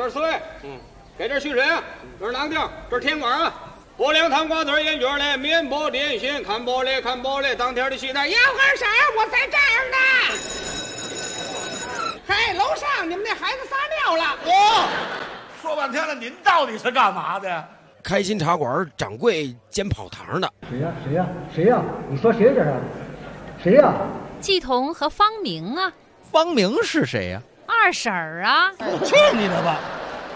这是水，给这蓄水啊，这是囊丁，这是甜瓜啊。不凉汤瓜子烟卷嘞，面包点心，看包嘞，当天的西餐，要干啥？我在这儿呢。嘿，楼上你们那孩子撒尿了。 说半天了，您到底是干嘛的？ 开心茶馆掌柜兼跑堂的。 谁呀？你说谁这是？谁呀？ 季彤和方明啊。 方明是谁呀？ 二婶儿啊。 去你的吧！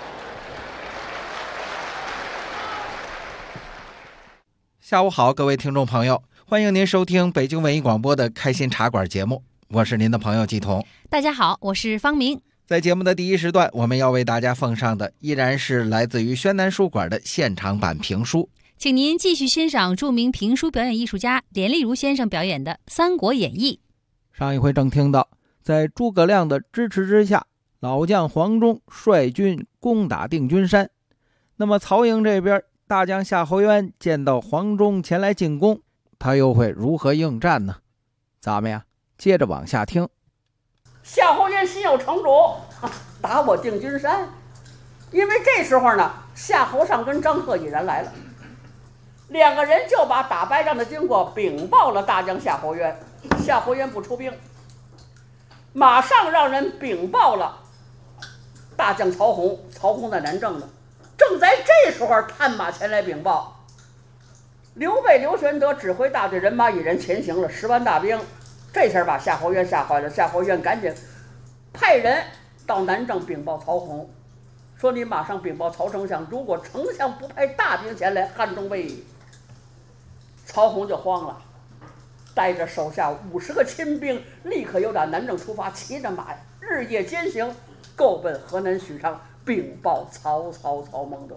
下午好，各位听众朋友，欢迎您收听北京文艺广播的开心茶馆节目，我是您的朋友季彤。 大家好，我是方明。 在节目的第一时段，我们要为大家奉上的依然是来自于宣南书馆的现场版评书， 请您继续欣赏著名评书表演艺术家连丽如先生表演的《三国演义》。 上一回正听到，在诸葛亮的支持之下，老将黄忠率军攻打定军山。那么曹营这边，大将夏侯渊见到黄忠前来进攻，他又会如何应战呢？咱们呀，接着往下听。 夏侯渊心有成竹，打我定军山。因为这时候呢，夏侯尚跟张贺已然来了，两个人就把打败仗的经过禀报了大将夏侯渊。夏侯渊不出兵，马上让人禀报了大将曹洪。曹洪在南郑呢，正在这时候探马前来禀报，刘备刘玄德指挥大队人马已然前行了10万大兵。这下把夏侯渊吓坏了，夏侯渊赶紧派人到南郑禀报曹洪，说你马上禀报曹丞相，如果丞相不派大兵前来，汉中危矣。曹洪就慌了，带着手下50个亲兵，立刻由打南郑出发，骑着马日夜兼行，够奔河南许昌禀报曹孟德。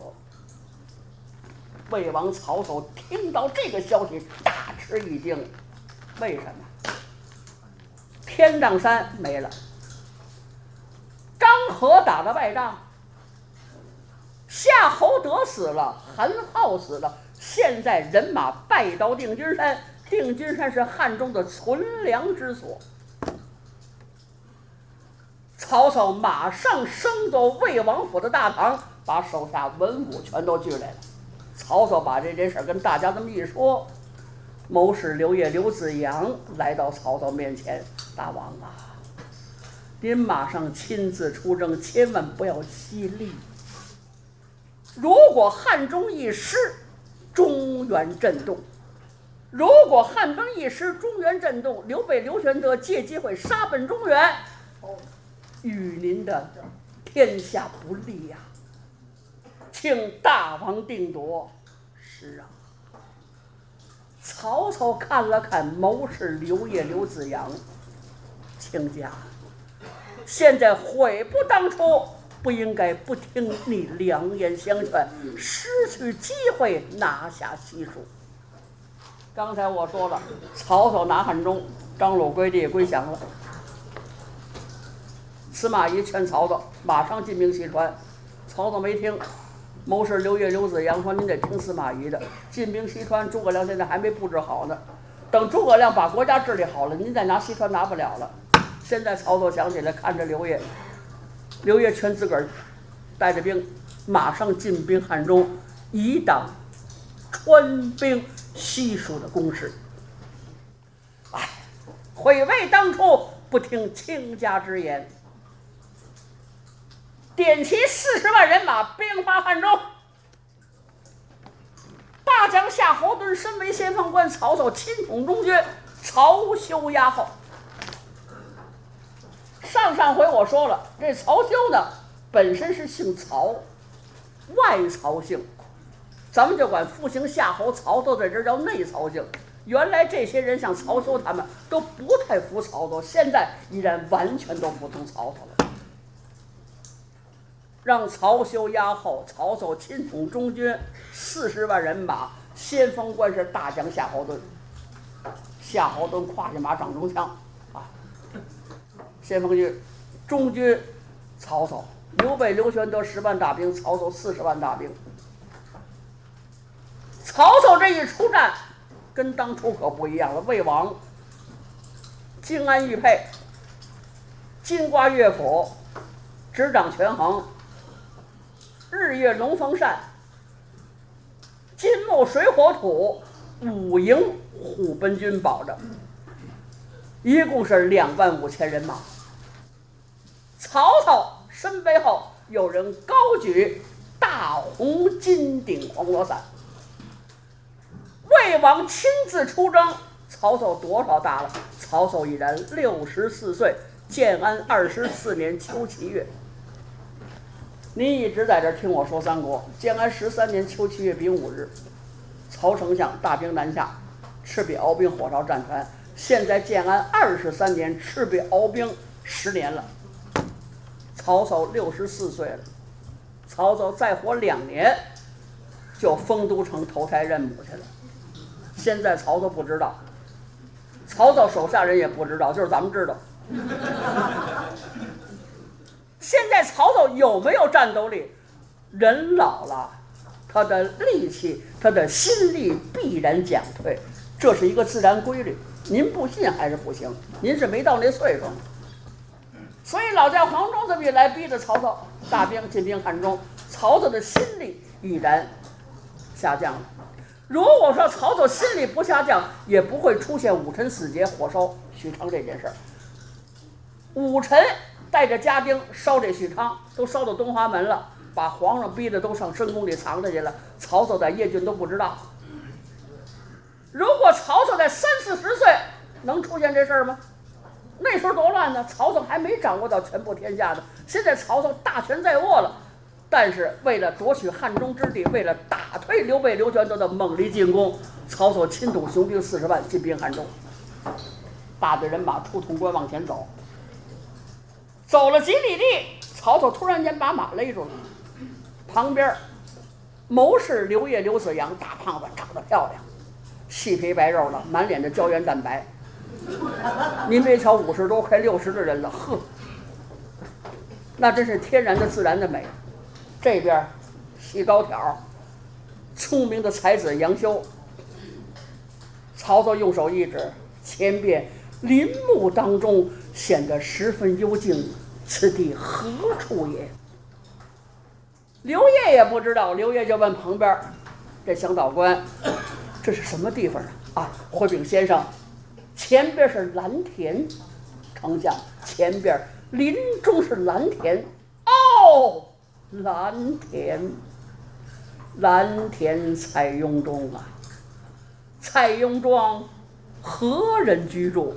魏王曹操听到这个消息大吃一惊，为什么？天丈山没了，张合打的败仗，夏侯德死了，韩浩死了，现在人马败到定军山，定军山是汉中的存粮之所。曹操马上升走魏王府的大堂，把手下文武全都聚来了。曹操把这件事跟大家这么一说，谋士刘烨、刘子阳来到曹操面前，大王啊，您马上亲自出征，千万不要犀利。如果汉中一失，中原震动；如果汉中一失，中原震动，刘备刘玄德借机会杀奔中原，与您的天下不利呀，请大王定夺。是啊。曹操看了看谋士刘烨、刘子阳，亲家，现在悔不当初，不应该不听你良言相劝，失去机会拿下西蜀。刚才我说了，曹操拿汉中，张鲁归地归降了。司马懿劝曹操马上进兵西川，曹操没听。谋士刘烨、刘子阳说：“您得听司马懿的，进兵西川，诸葛亮现在还没布置好呢。等诸葛亮把国家治理好了，您再拿西川拿不了了。”现在曹操想起来，看着刘烨，刘烨劝自个儿带着兵马上进兵汉中，以挡川兵西蜀的攻势。哎，悔为当初不听亲家之言。点齐40万人马，兵发汉中。大将夏侯惇身为先锋官，曹操亲统中军，曹休压后。上回我说了，这曹休呢，本身是姓曹，外曹姓，咱们就管复兴夏侯曹操在这叫内曹姓。原来这些人像曹休他们都不太服曹操，现在依然完全都服从曹操了。让曹休压后，曹操亲统中军40万人马，先锋官是大将夏侯惇。夏侯惇挎着马掌中枪啊，先锋军，中军曹操，刘备刘玄德10万大兵，曹操40万大兵。曹操这一出战，跟当初可不一样了。魏王金安玉佩，金瓜乐府，执掌权衡。 日月龙凤扇，金木水火土5营虎贲军保着，一共是25000人马。曹操身背后有人高举大红金顶黄罗伞。魏王亲自出征，曹操多少大了？曹操已然64岁，建安24年秋7月。您一直在这听我说三国。建安13年秋7月丙午日，曹丞相大兵南下，赤壁鏖兵火烧战船。现在建安23年，赤壁鏖兵10年了。曹操64岁了，曹操再活2年，就封都城投胎认母去了。现在曹操不知道，曹操手下人也不知道，就是咱们知道。现在曹操有没有战斗力？人老了，他的力气，他的心力必然减退，这是一个自然规律。您不信还是不行，您是没到那岁数。所以老将黄忠这么一来，逼着曹操大兵进兵汉中，曹操的心力已然下降了。如果说曹操心力不下降，也不会出现武臣死节火烧许昌这件事儿。武臣带着家丁烧这许昌，都烧到东华门了，把皇上逼得都上深宫里藏着去了。曹操在邺郡都不知道。如果曹操在30、40岁，能出现这事儿吗？那时候多乱呢！曹操还没掌握到全部天下呢。现在曹操大权在握了，但是为了夺取汉中之地，为了打退刘备、刘全都的猛烈进攻，曹操亲统雄兵40万进兵汉中，大队人马出潼关往前走。走了几里地，曹操突然间把马勒住了。旁边谋士刘烨、刘子阳，大胖子长得漂亮，细皮白肉的，满脸的胶原蛋白。您别瞧50多快60的人了，呵，那真是天然的自然的美。这边细高挑聪明的才子杨修。曹操用手一指，前边林木当中显得十分幽静，此地何处也？刘烨也不知道，刘烨就问旁边这向导官，这是什么地方啊？回禀先生，前边是蓝田，丞相，前边林中是蓝田。哦，蓝田，蓝田蔡雍中啊，蔡雍庄何人居住？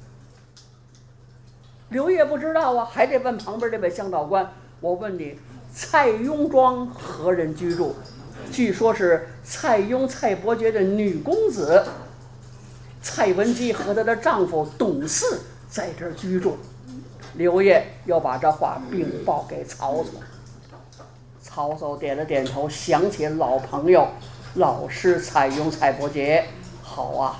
刘烨不知道啊，还得问旁边这位向导官。我问你，蔡雍庄何人居住？据说是蔡邕、蔡伯爵的女公子蔡文姬和她的丈夫董嗣在这儿居住。刘烨又把这话禀报给曹操。曹操点了点头，想起老朋友老师蔡邕、蔡伯爵。好啊，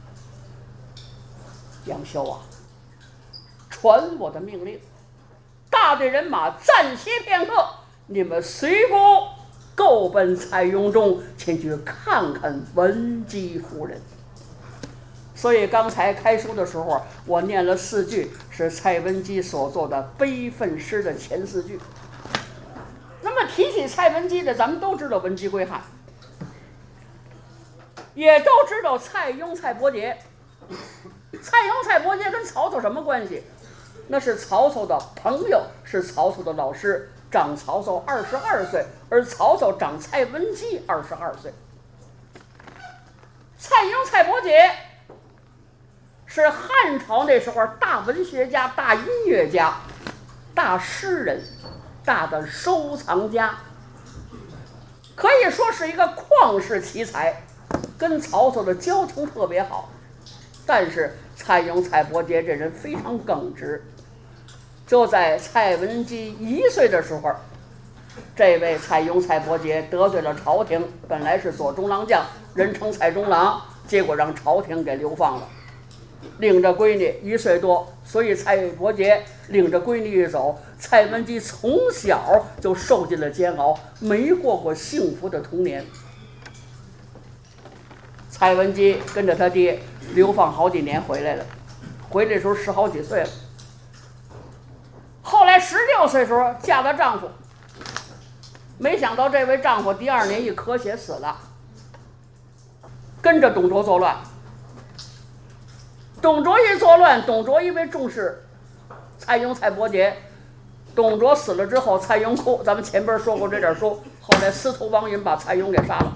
杨修啊，传我的命令，大队人马暂歇片刻，你们随公够奔蔡邕中前去看看文姬夫人。所以刚才开书的时候，我念了4句，是蔡文姬所作的悲愤诗的前4句。那么提起蔡文姬的，咱们都知道文姬归汉，也都知道蔡邕、蔡伯爵。蔡邕、蔡伯爵跟曹操什么关系？那是曹操的朋友，是曹操的老师，长曹操22岁，而曹操长蔡文姬22岁。蔡邕、蔡伯爵是汉朝那时候大文学家、大音乐家、大诗人、大的收藏家，可以说是一个旷世奇才，跟曹操的交情特别好。但是蔡邕、蔡伯爵这人非常耿直。就在蔡文姬1岁的时候，这位蔡邕、蔡伯爵得罪了朝廷，本来是左中郎将，人称蔡中郎，结果让朝廷给流放了。领着闺女1岁多，所以蔡伯爵领着闺女一走，蔡文姬从小就受尽了煎熬，没过过幸福的童年。蔡文姬跟着他爹流放好几年回来了，回来的时候10好几岁了。后来16岁的时候嫁了丈夫， 没想到这位丈夫第2年一咳血死了，跟着董卓作乱。董卓一作乱，董卓因为重视蔡邕、蔡伯孑，董卓死了之后，蔡邕哭。咱们前边说过这点书，后来司徒王允把蔡邕给杀了。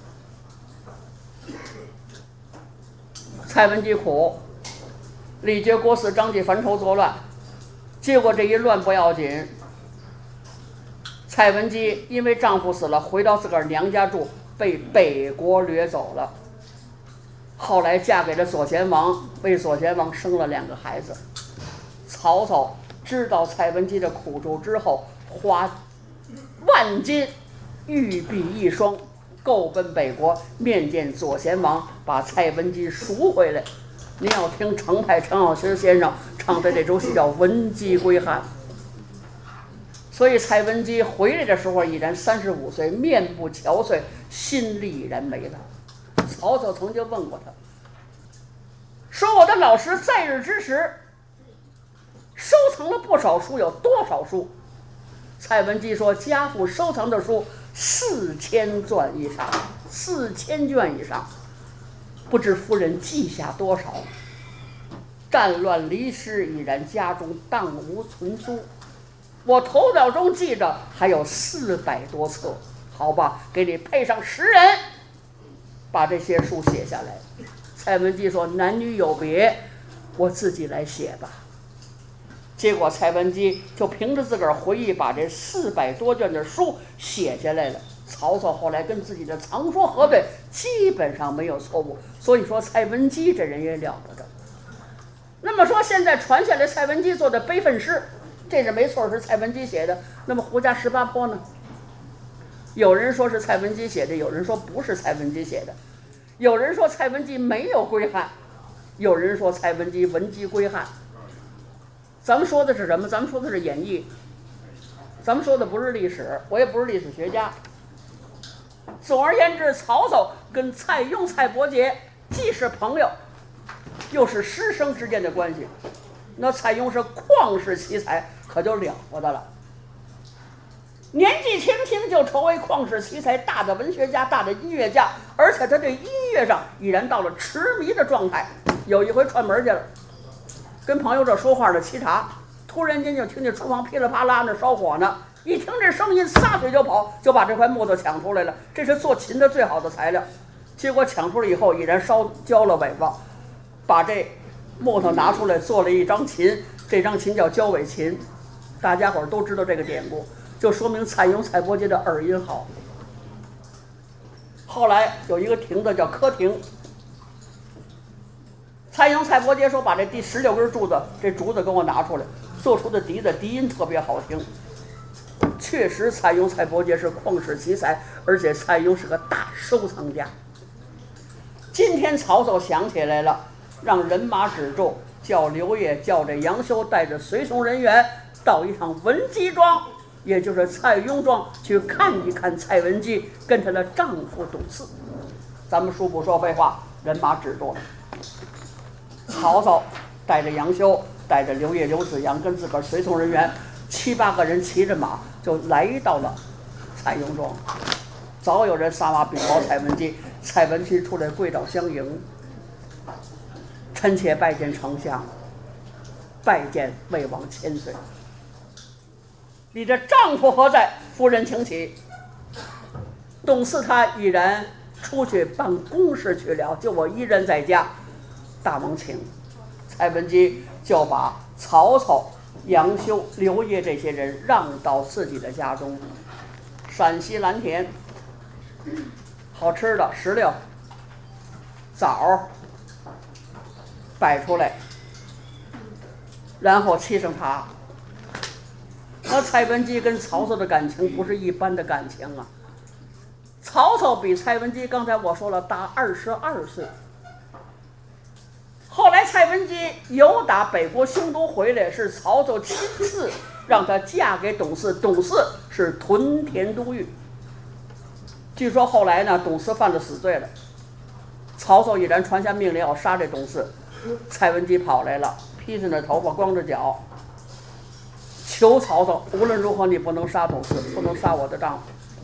蔡文姬苦，李傕、郭汜、张继、樊稠作乱，结果这一乱不要紧，蔡文姬因为丈夫死了，回到自个儿娘家住，被北国掠走了。后来嫁给了左贤王，为左贤王生了2个孩子。曹操知道蔡文姬的苦处之后，花万金玉璧1双，购奔北国，面见左贤王，把蔡文姬赎回来。您要听程派陈小新先生唱的这出戏叫《文姬归汉》。所以蔡文姬回来的时候已然35岁，面部憔悴，心力已然没了。曹操曾经问过他，说我的老师在日之时收藏了不少书，有多少书？蔡文姬说，家父收藏的书4000卷以上，4000卷以上，不知夫人记下多少。战乱离失，已然家中荡无存书。我头脑中记着还有400多册，好吧，给你配上10人，把这些书写下来。蔡文姬说，男女有别，我自己来写吧。结果蔡文姬就凭着自个儿回忆，把这400多卷的书写下来了。曹操后来跟自己的藏书核对，基本上没有错误。所以说蔡文姬这人也了不得。那么说现在传下来蔡文姬做的悲愤诗，这是没错，是蔡文姬写的。那么胡笳18坡呢？有人说是蔡文姬写的，有人说不是蔡文姬写的。有人说蔡文姬没有归汉，有人说蔡文姬文姬归汉。咱们说的是什么？咱们说的是演绎，咱们说的不是历史，我也不是历史学家。总而言之，曹操跟蔡邕、蔡伯孑既是朋友，又是师生之间的关系。那蔡邕是旷世奇才，可就了不得了。年纪轻轻就成为旷世奇才，大的文学家，大的音乐家，而且他对音乐上已然到了痴迷的状态。有一回串门去了，跟朋友这说话呢，沏茶，突然间就听见厨房噼里啪啦那烧火呢，一听这声音，撒腿就跑，就把这块木头抢出来了。这是做琴的最好的材料。结果抢出来以后，已然烧焦了尾巴，把这木头拿出来做了一张琴，这张琴叫焦尾琴。大家伙都知道这个典故，就说明蔡邕、蔡伯孑的耳音好。后来有一个亭子叫柯亭，蔡邕、蔡伯孑说，把这第16根柱子，这竹子给我拿出来，做出的笛子笛音特别好听。确实蔡邕、蔡伯孑是旷世奇才，而且蔡邕是个大收藏家。今天曹操想起来了，让人马止住，叫刘烨叫这杨修带着随从人员到一趟文姬庄，也就是蔡邕庄，去看一看蔡文姬跟她的丈夫董嗣。咱们书不说废话，人马止住了。曹操带着杨修，带着刘烨、刘子阳，跟自个儿随从人员7、8个人骑着马，就来到了蔡邕庄。早有人撒马禀报蔡文姬，蔡文姬出来跪倒相迎，臣妾拜见丞相，拜见魏王千岁。你这丈夫何在？夫人请起。董嗣他已然出去办公事去了，就我一人在家。大王请。蔡文姬就把曹操、杨修、刘烨这些人让到自己的家中。陕西蓝田，好吃的石榴、枣摆出来，然后沏上茶。那蔡文姬跟曹操的感情不是一般的感情啊。曹操比蔡文姬刚才我说了大22岁。后来蔡文姬由打北国匈奴回来，是曹操亲自让她嫁给董嗣，董嗣是屯田都尉。据说后来呢，董嗣犯了死罪了，曹操已然传下命令要杀这董嗣，蔡文姬跑来了，披上了头发，光着脚，求曹操无论如何你不能杀董嗣，不能杀我的丈夫。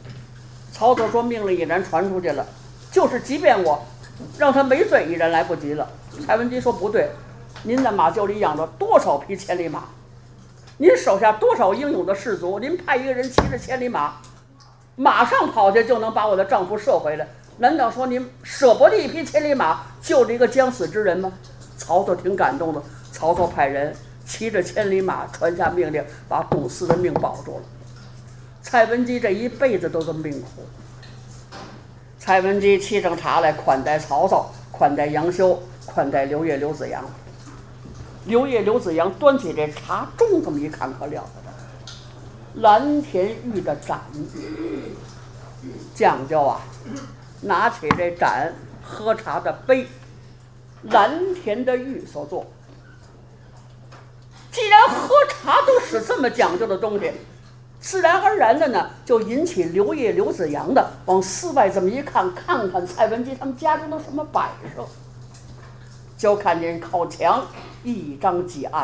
曹操说命令已然传出去了，就是即便我让他没罪，已然来不及了。蔡文姬说不对，您的马厩里养着多少匹千里马，您手下多少英勇的士卒，您派一个人骑着千里马马上跑去就能把我的丈夫射回来，难道说您舍不得一匹千里马救了一个将死之人吗？曹操挺感动的，曹操派人骑着千里马传下命令，把董司的命保住了。蔡文姬这一辈子都是命苦。蔡文姬沏上茶来款待曹操，款待杨修，款待刘烨、刘子扬。刘烨、刘子扬端起这茶盅，这么一看可了不得，蓝田玉的盏，讲究啊！拿起这盏喝茶的杯，蓝田的玉所做。既然喝茶都使这么讲究的东西，自然而然的呢，就引起刘烨、刘子扬的往寺外这么一看，看看蔡文姬他们家中的什么摆设，就看见靠墙一张几案，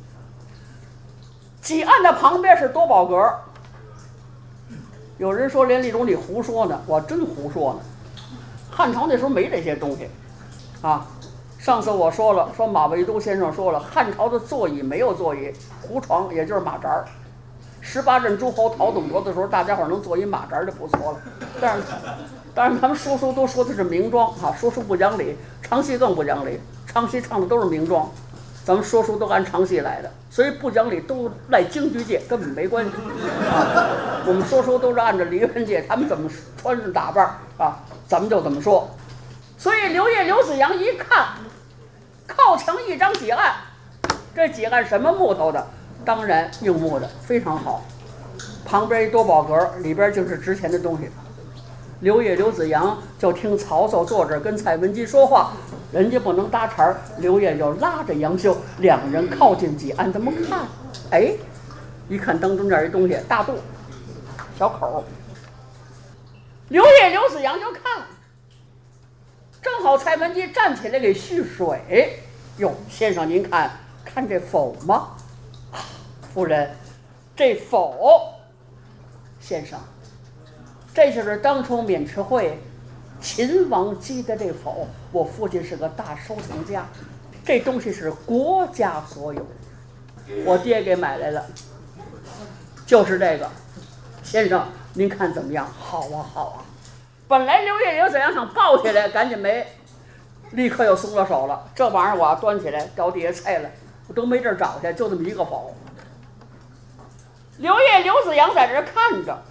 几案的旁边是多宝阁。有人说连丽如你胡说呢，我真胡说呢。汉朝那时候没这些东西啊。上次我说了，说马未都先生说了，汉朝的座椅没有座椅，胡床也就是马扎儿。18任诸侯讨董卓的时候，大家伙能坐一马扎儿就不错了。但是他们说书都说的是名庄啊，说书不讲理，唱戏更不讲理，唱戏唱的都是名庄，咱们说书都按唱戏来的，所以不讲理都赖京剧界，根本没关系啊。我们说书都是按照梨园界，他们怎么穿着打扮啊，咱们就怎么说。所以刘烨、刘子扬一看，靠墙一张几案，这几案什么木头的？当然硬木的，非常好。旁边一多宝阁，里边就是值钱的东西。刘烨、刘子扬就听曹操坐这儿跟蔡文姬说话，人家不能搭茬，刘烨就拉着杨修，两人靠近几案，这么看，哎，一看当中这一东西，大肚，小口。刘烨、刘子扬就看，正好蔡文姬站起来给蓄水。哟，先生您看这否吗？夫人，这否，先生，这就是当初渑池会秦王击的这否。我父亲是个大收藏家，这东西是国家所有，我爹给买来了，就是这个。先生您看怎么样？好啊好啊。本来刘烨、刘子扬想抱起来，赶紧没，立刻又松了手了。这玩意儿我要端起来到底下菜了，我都没地儿找去，就这么一个否。刘烨、刘子扬在这看着，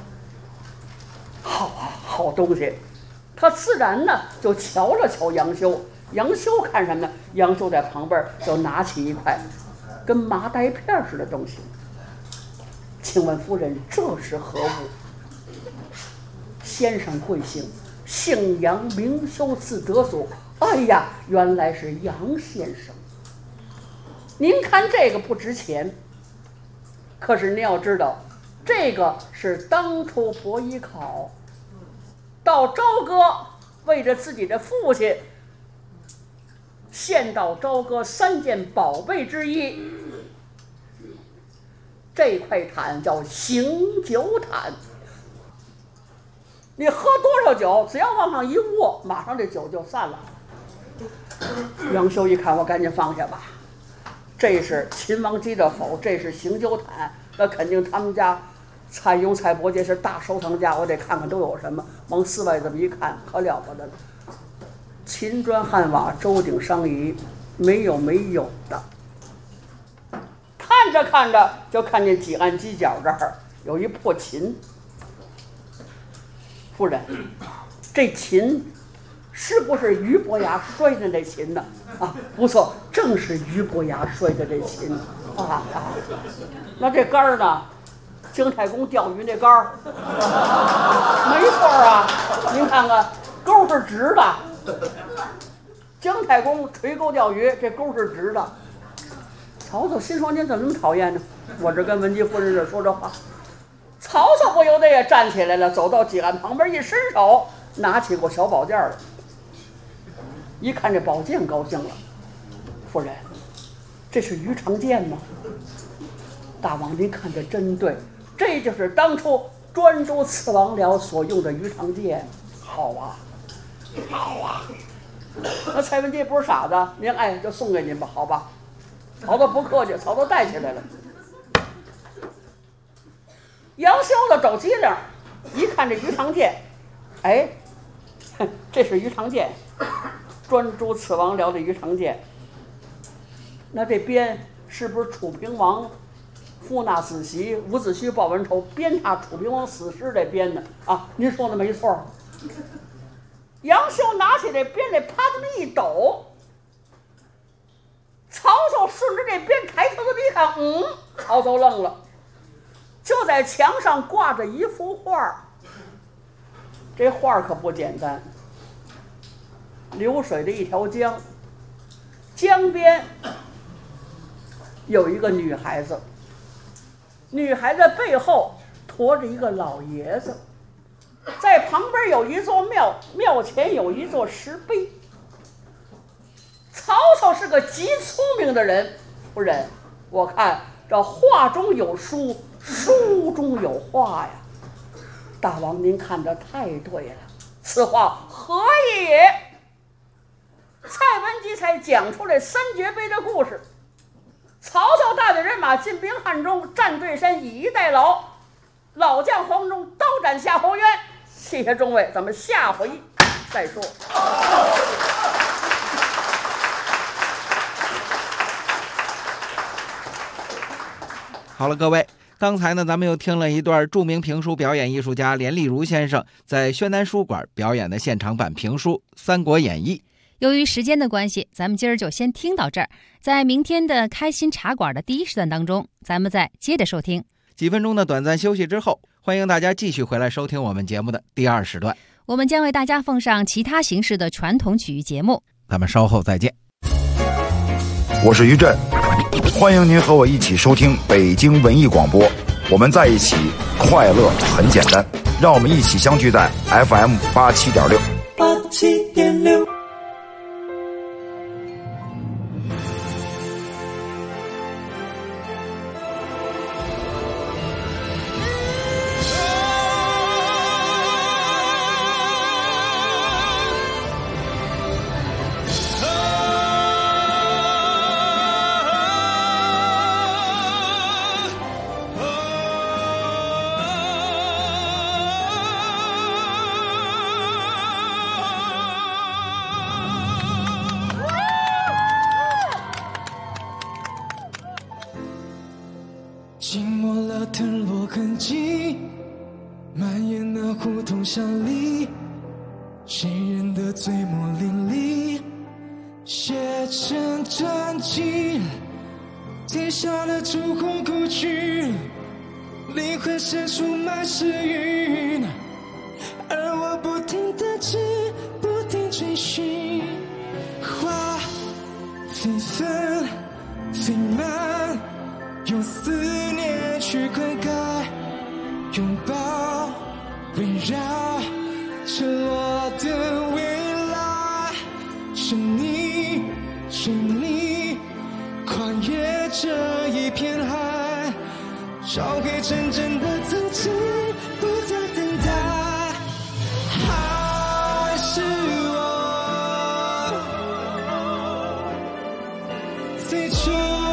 好啊，好东西。他自然呢就瞧了瞧杨修，杨修看什么呢？杨修在旁边就拿起一块跟麻袋片似的东西。请问夫人，这是何物？先生贵姓？姓杨，名修，字德祖。哎呀，原来是杨先生。您看这个不值钱，可是您要知道，这个是当初伯邑考到朝歌，为着自己的父亲献到朝歌3件宝贝之一。这块毯叫醒酒毯，你喝多少酒，只要往上一握，马上这酒就散了。杨修一看，我赶紧放下吧。这是秦王击的否，这是醒酒毯，那肯定他们家蔡邕、蔡伯喈是大收藏家，我得看看都有什么。往寺外这么一看，可了不得了，秦砖汉瓦，周鼎商仪，没有的。看着看着，就看见几案犄角这儿有一破琴。夫人，这琴是不是俞伯牙摔的那琴呢？啊，不错，正是俞伯牙摔的这琴啊。那这杆儿呢？姜太公钓鱼那杆儿，没错啊。您看看，钩是直的。姜太公垂钩钓鱼，这钩是直的。曹操心说：“您怎么那么讨厌呢？我这跟文姬夫人这说这话。”曹操不由得也站起来了，走到几案旁边一伸手，拿起过小宝剑来。一看这宝剑，高兴了：“夫人，这是鱼肠剑吗？”大王您看得真对，这就是当初专诸刺王僚所用的鱼肠剑。好啊，好啊！那蔡文姬不是傻子，您爱就送给您吧，好吧？曹操不客气，曹操带起来了。杨修的走机灵，一看这鱼肠剑，哎，这是鱼肠剑，专诸刺王僚的鱼肠剑。那这鞭是不是楚平王付纳死袭，伍子胥报文仇，鞭挞楚平王死尸这鞭呢？啊，您说的没错。杨修拿起这鞭来，啪这么一抖，曹操顺着这鞭抬头这么一看，曹操愣了，就在墙上挂着一幅画，这画可不简单。流水的一条江，江边有一个女孩子，女孩子背后驮着一个老爷子，在旁边有一座庙，庙前有一座石碑。曹操是个极聪明的人，夫人，我看这画中有书，书中有画呀。大王您看得太对了，此话何意也？蔡文姬才讲出来三绝碑的故事。曹操带着人马进兵汉中，战对山，以逸待劳，老将黄忠刀斩夏侯渊。谢谢众位，咱们下回再说。 好了，各位，刚才呢，咱们又听了一段著名评书表演艺术家连丽如先生在宣南书馆表演的现场版评书《三国演义》。 由于时间的关系，咱们今儿就先听到这儿。在明天的开心茶馆的第一时段当中，咱们再接着收听。 几分钟的短暂休息之后，欢迎大家继续回来收听我们节目的第二时段。 我们将为大家奉上其他形式的传统曲艺节目。 咱们稍后再见。 我是于震，欢迎您和我一起收听北京文艺广播。我们在一起，快乐很简单。让我们一起相聚在 FM 87.6。 87.6。 浸没了藤萝痕迹，蔓延的胡同巷里，谁人的醉墨淋漓，写成传奇。天下的烛火故去，灵魂深处满是云，而我不停地知，不停追寻。花飞纷飞满，用思念去灌溉，拥抱围绕沉落的未来。是你，是你，跨越这一片海，找回真正的自己，不再等待。还是我最初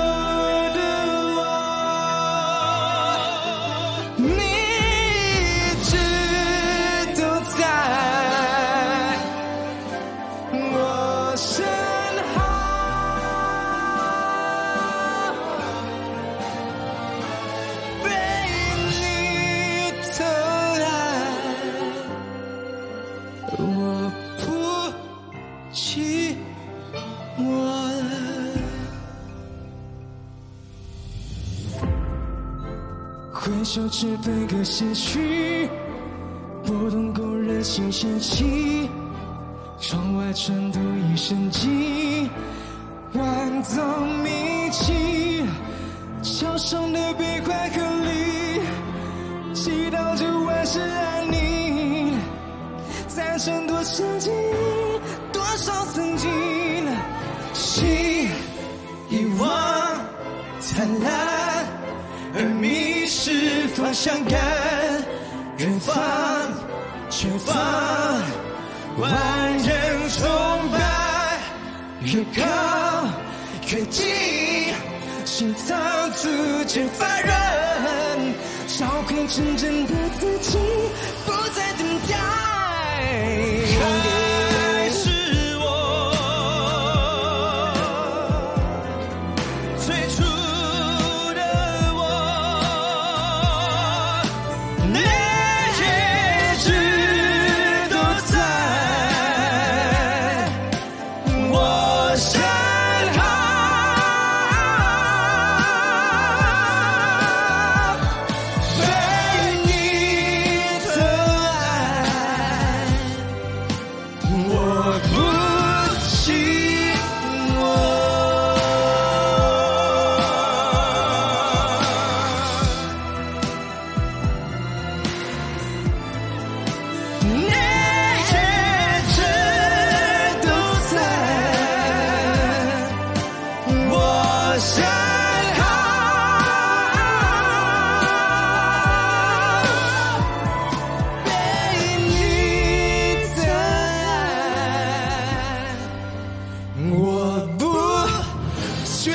回首只分割些许，拨动勾人心弦起，窗外春度一生机，万种迷迹，桥上的悲欢和离，祈祷着万事安宁，赞成多少记忆，多少曾经，心遗忘灿烂而迷失方向感， 远方，前方，万人崇拜，越靠越近，心脏逐渐发热，找回真正的自己，不再等待。还是我最初的我，那些一直都在我身旁。被你的爱，我不寂寞。那些一直都在我身旁，被你的爱，我不坠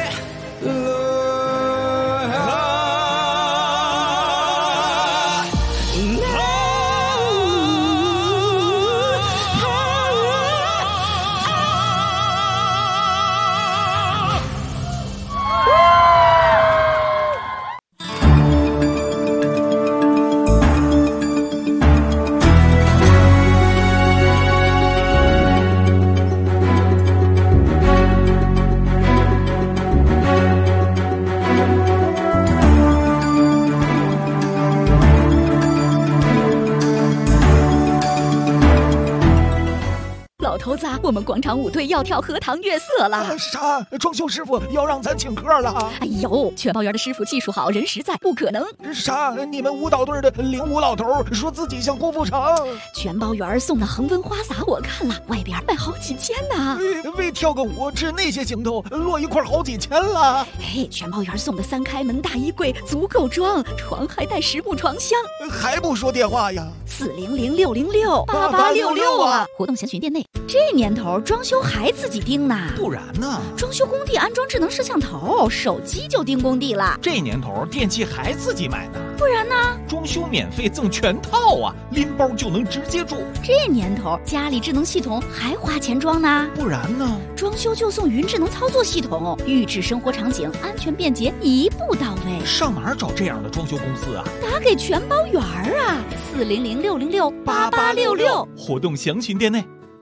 老头子，我们广场舞队要跳荷塘月色了。 啥？装修师傅要让咱请客了？ 哎呦，全包园的师傅技术好，人实在，不可能。 啥？你们舞蹈队的领舞老头说自己像郭富城。 全包园送的恒温花洒我看了，外边卖好几千呢。 为跳个舞吃那些行头，落一块好几千了。 哎，全包园送的3开门大衣柜足够装，床还带10部床箱。 还不说电话呀 ？400-606-8866啊！活动详询店内。这年头装修还自己盯呢？ 不然呢？ 装修工地安装智能摄像头，手机就盯工地了。 这年头电器还自己买呢？ 不然呢？ 装修免费赠全套啊，拎包就能直接住。 这年头家里智能系统还花钱装呢？ 不然呢？ 装修就送云智能操作系统，预制生活场景，安全便捷，一步到位。 上哪儿找这样的装修公司啊？ 打给全包园啊，400-606-8866。 活动详询店内。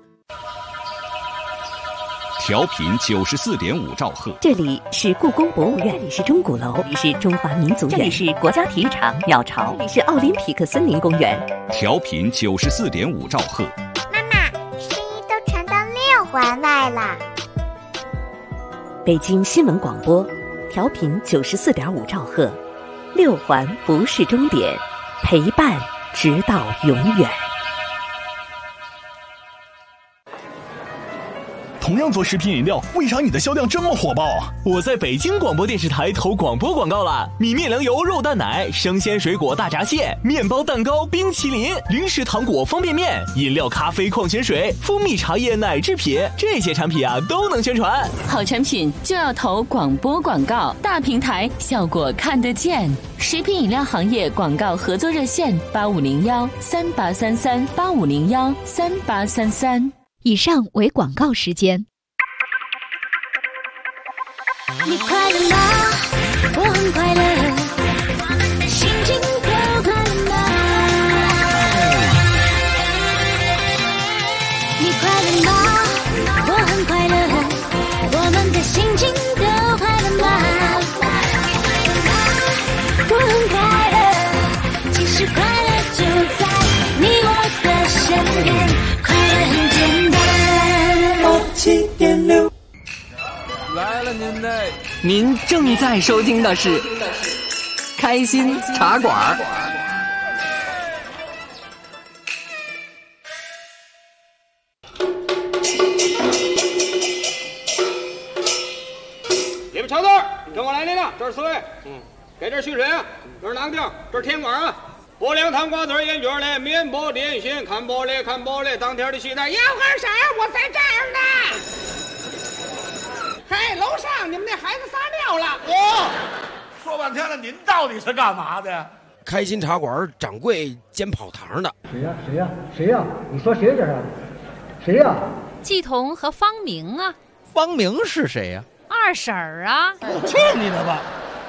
调频94.5兆赫， 这里是故宫博物院，这里是钟鼓楼，这里是中华民族院，这里是国家体育场鸟巢，这里是奥林匹克森林公园。 调频94.5兆赫。 妈妈，声音都传到6环外了。 北京新闻广播，调频94.5兆赫，6环不是终点，陪伴直到永远。 同样做食品饮料，为啥你的销量这么火爆啊？ 我在北京广播电视台投广播广告了，米面粮油肉蛋奶、生鲜水果大闸蟹、面包蛋糕、冰淇淋、零食糖果方便面、饮料咖啡矿泉水、蜂蜜茶叶奶制品，这些产品啊都能宣传。 好产品就要投广播广告，大平台效果看得见。食品饮料行业广告合作热线8501-3833-8501-3833。 以上为广告时间。 你快乐吗？我很快乐，心情都快乐吗？你快乐吗？我很快乐，我们的心情都快乐吗？我很快乐，其实快乐就在你我的身边，快乐很简单。 87.6 来了您的， 您正在收听的是开心茶馆。 你们瞧这儿，跟我来领领，这是4位。给这儿蓄水啊，这是囊丁，这是天管啊。 拨凉糖瓜子烟卷嘞，面包点心，看玻璃看玻璃，当天的西单要干啥？我在这儿呢。嘿，楼上你们那孩子撒尿了。 说半天了，您到底是干嘛的？ 开心茶馆掌柜煎跑堂的。 谁呀？你说谁这是？谁呀？ 季彤和方明啊。 方明是谁呀？ 二婶儿啊。 去你的吧！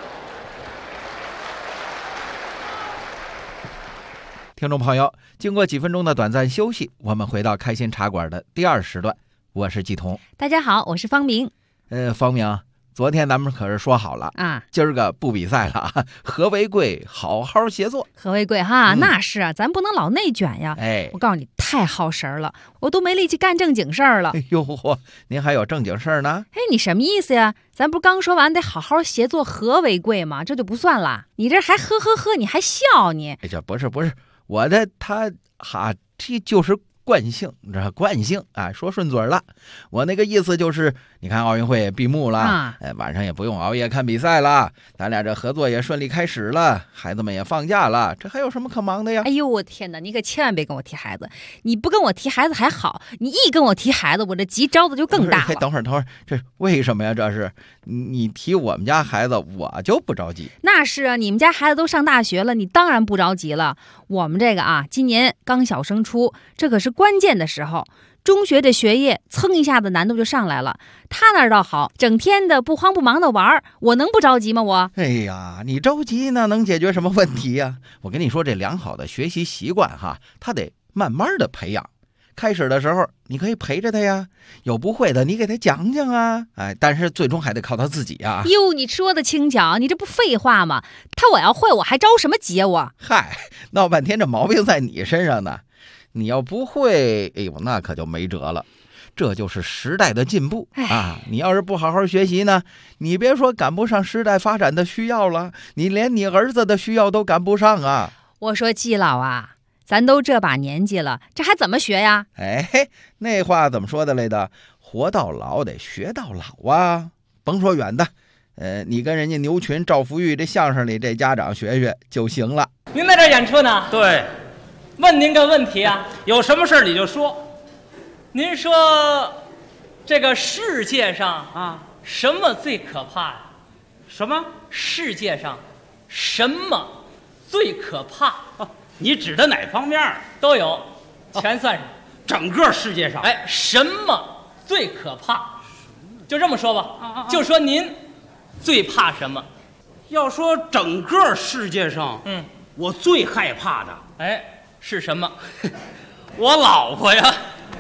听众朋友，经过几分钟的短暂休息，我们回到开心茶馆的第2时段，我是季彤。 大家好，我是方明。 方明，昨天咱们可是说好了啊， 今儿个不比赛了啊，和为贵，好好协作。 和为贵哈，那是啊，咱不能老内卷呀。我告诉你，太耗神了，我都没力气干正经事儿了。 哎呦嚯，您还有正经事儿呢？ 你什么意思呀？咱不是刚说完得好好协作，和为贵吗？这就不算了。你这还呵，你还笑你？ 这不是，我的这就是惯性，这惯性啊，说顺嘴了。我那个意思就是，你看奥运会也闭幕了，晚上也不用熬夜看比赛了，咱俩这合作也顺利开始了，孩子们也放假了，这还有什么可忙的呀？ 哎呦我天哪，你可千万别跟我提孩子，你不跟我提孩子还好，你一跟我提孩子，我这急招的就更大了。 等会儿，这为什么呀？这是你提我们家孩子，我就不着急。 那是啊，你们家孩子都上大学了，你当然不着急了。我们这个啊，今年刚小升初，这可是关键的时候，中学这学业蹭一下子难度就上来了。他那儿倒好，整天的不慌不忙的玩，我能不着急吗？我哎呀，你着急呢，能解决什么问题呀？我跟你说，这良好的学习习惯哈，他得慢慢的培养。开始的时候你可以陪着他呀，有不会的你给他讲讲啊，但是最终还得靠他自己啊。 哟，你说的轻巧，你这不废话吗？他我要会，我还着什么急啊？我嗨，闹半天这毛病在你身上呢。你要不会，哎呦，那可就没辙了。这就是时代的进步啊！你要是不好好学习呢，你别说赶不上时代发展的需要了，你连你儿子的需要都赶不上啊！ 我说季老啊，咱都这把年纪了，这还怎么学呀？ 那话怎么说的来的？活到老得学到老啊！甭说远的，你跟人家牛群、赵福玉这相声里这家长学学就行了。 您在这演出呢？ 对， 问您个问题啊， 有什么事你就说。 您说，这个世界上啊， 什么最可怕呀？ 什么？ 世界上什么最可怕？ 你指的哪方面？ 都有，全算上。 整个世界上， 什么最可怕？就这么说吧，就说您最怕什么？ 要说整个世界上，我最害怕的， 是什么？ 我老婆呀。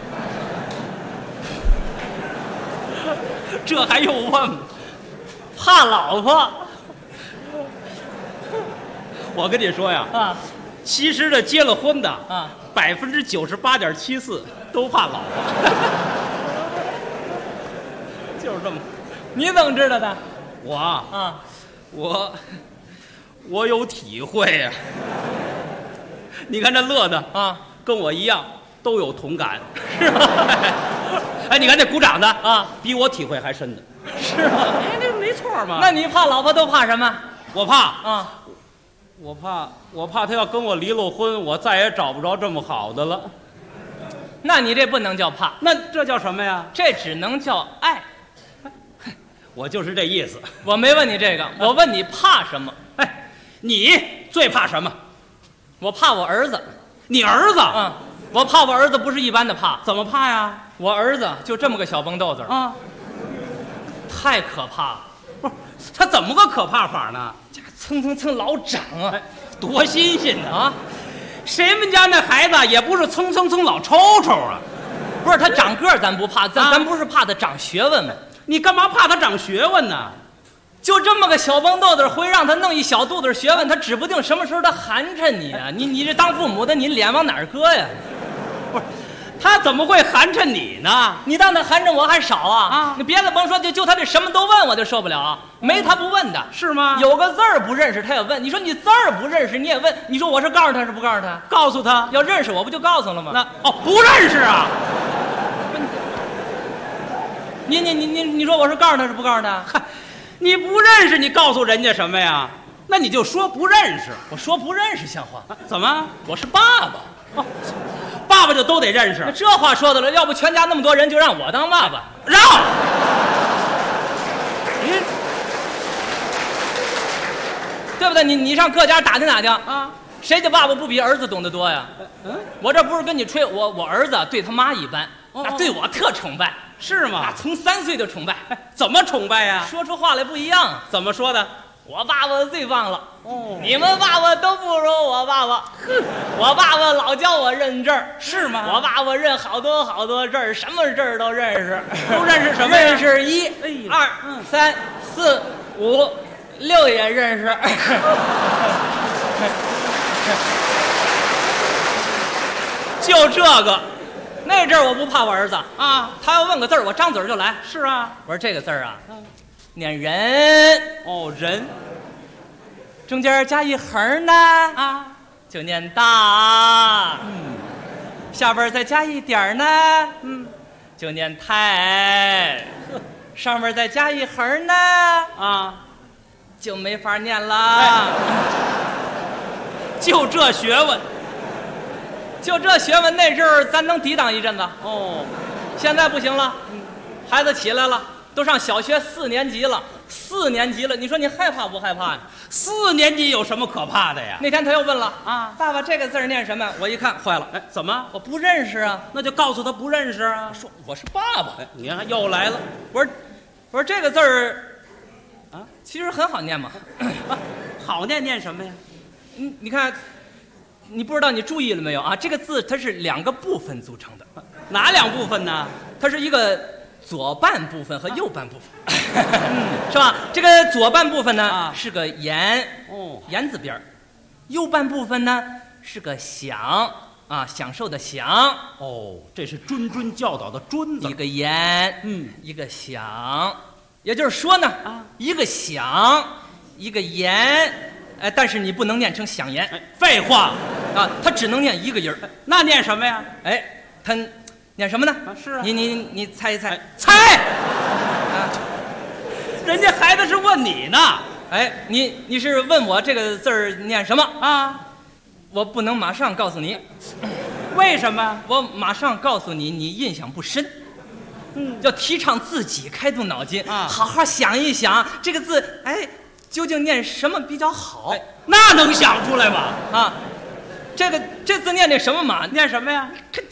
这还用问吗？ 怕老婆？ 我跟你说呀，其实这结了婚的98.74%都怕老婆。就是这么。 你怎么知道的？ 我有体会呀。你看这乐的跟我一样都有同感，是吧？你看这鼓掌的比我体会还深的， 是吗？ 这没错嘛。 那你怕老婆都怕什么？ 我怕我怕他要跟我离了婚，我再也找不着这么好的了。 那你这不能叫怕， 那这叫什么呀？ 这只能叫爱。 我就是这意思。 我没问你这个，我问你怕什么？ 你最怕什么？ 我怕我儿子。 你儿子？ 我怕我儿子不是一般的怕。 怎么怕呀？ 我儿子就这么个小蹦豆子太可怕了。 不是，他怎么个可怕法呢？ 蹭老长啊， 多新鲜呢啊！谁们家那孩子也不是蹭老抽啊？ 不是他长个儿咱不怕，咱不是怕他长学问吗？ 你干嘛怕他长学问呢？ 就这么个小蹦豆子，会让他弄一小肚子学问，他指不定什么时候他寒碜你啊！你这当父母的，你脸往哪儿搁呀？ 不是，他怎么会寒碜你呢？ 你当他寒碜我还少啊？你别的甭说，就他这什么都问，我就受不了。没他不问的， 是吗？ 有个字儿不认识他也问。你说你字儿不认识你也问，你说我是告诉他是不告诉他？ 告诉他。 要认识我不就告诉了吗？ 不认识啊？ 你说我是告诉他是不告诉他？ 你不认识你告诉人家什么呀？ 那你就说不认识。 我说不认识像话？ 怎么？ 我是爸爸。 哦，爸爸就都得认识。 这话说的了，要不全家那么多人就让我当爸爸？ 让。 对不对？你上各家打听打听啊，谁家爸爸不比儿子懂得多呀？我这不是跟你吹，我儿子对他妈一般，对我特崇拜， 是吗？ 从3岁就崇拜， 怎么崇拜呀？ 说出话来不一样。 怎么说的？ 我爸爸最棒了，你们爸爸都不如我爸爸。我爸爸老教我认字儿， 是吗？ 我爸爸认好多好多字儿，什么字儿都认识。 都认识什么？ 认识1、2、3、4、5、6也认识。 就这个， 那阵儿我不怕我儿子啊， 他要问个字儿，我张嘴就来。 是啊， 我说这个字儿啊，念人。 哦，人， 中间加一横呢啊， 就念大。下边再加一点呢，就念太。上面再加一横呢啊， 就没法念了。 就这学问。 就这学问，那阵儿咱能抵挡一阵子。 哦， 现在不行了。孩子起来了，都上小学4年级了。4年级了，你说你害怕不害怕呀 ？4年级有什么可怕的呀？ 那天他又问了啊， 爸爸这个字念什么？我一看坏了， 哎，怎么？ 我不认识啊。 那就告诉他不认识啊。 说我是爸爸。 哎，你看又来了。 我说这个字儿啊，其实很好念嘛。 好念什么呀？ 你看。你不知道，你注意了没有啊？这个字它是2个部分组成的， 哪2部分呢？ 它是一个左半部分和右半部分，是吧？这个左半部分呢是个言，言字边儿；右半部分呢是个享，享受的享。 哦，这是谆谆教导的谆字， 一个言，一个享，也就是说呢，一个享，一个言。但是你不能念成响言， 废话啊，它只能念一个音儿。 那念什么呀？ 哎，它念什么呢？ 是啊， 你猜一猜， 猜啊！人家孩子是问你呢， 哎，你是问我这个字儿念什么啊？ 我不能马上告诉你， 为什么？ 我马上告诉你，你印象不深。要提倡自己开动脑筋啊，好好想一想这个字，哎。究竟念什么比较好？ 哎，那能想出来吗？ 啊，这字念那什么嘛？ 念什么呀？